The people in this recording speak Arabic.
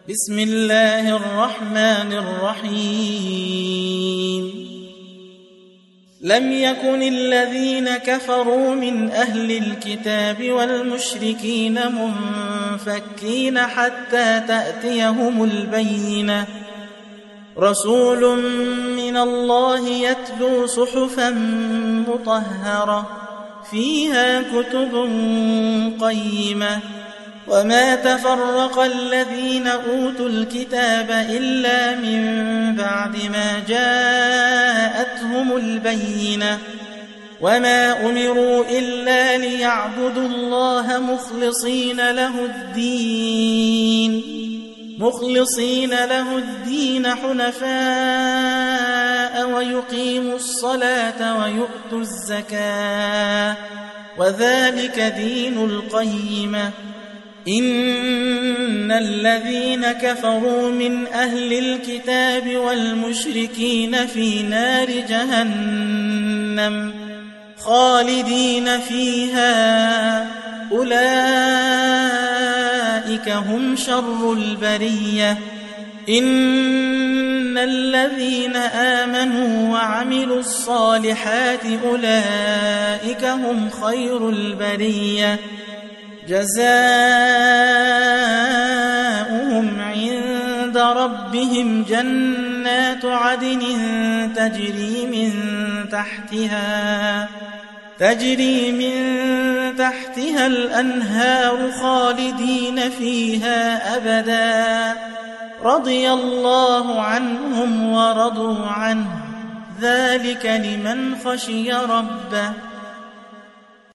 بسم الله الرحمن الرحيم لم يكن الذين كفروا من أهل الكتاب والمشركين منفكين حتى تأتيهم البينة رسول من الله يتلو صحفا مطهرة فيها كتب قيمة وما تفرق الذين أوتوا الكتاب إلا من بعد ما جاءتهم البينة وما أمروا إلا ليعبدوا الله مخلصين له الدين حنفاء ويقيموا الصلاة ويؤتوا الزكاة وذلك دين القيمة إن الذين كفروا من أهل الكتاب والمشركين في نار جهنم خالدين فيها أولئك هم شر البرية إن الذين آمنوا وعملوا الصالحات أولئك هم خير البرية جزاؤهم عند ربهم جنات عدن تجري من تحتها الأنهار خالدين فيها أبدا رضي الله عنهم ورضوا عنه ذلك لمن خشي ربه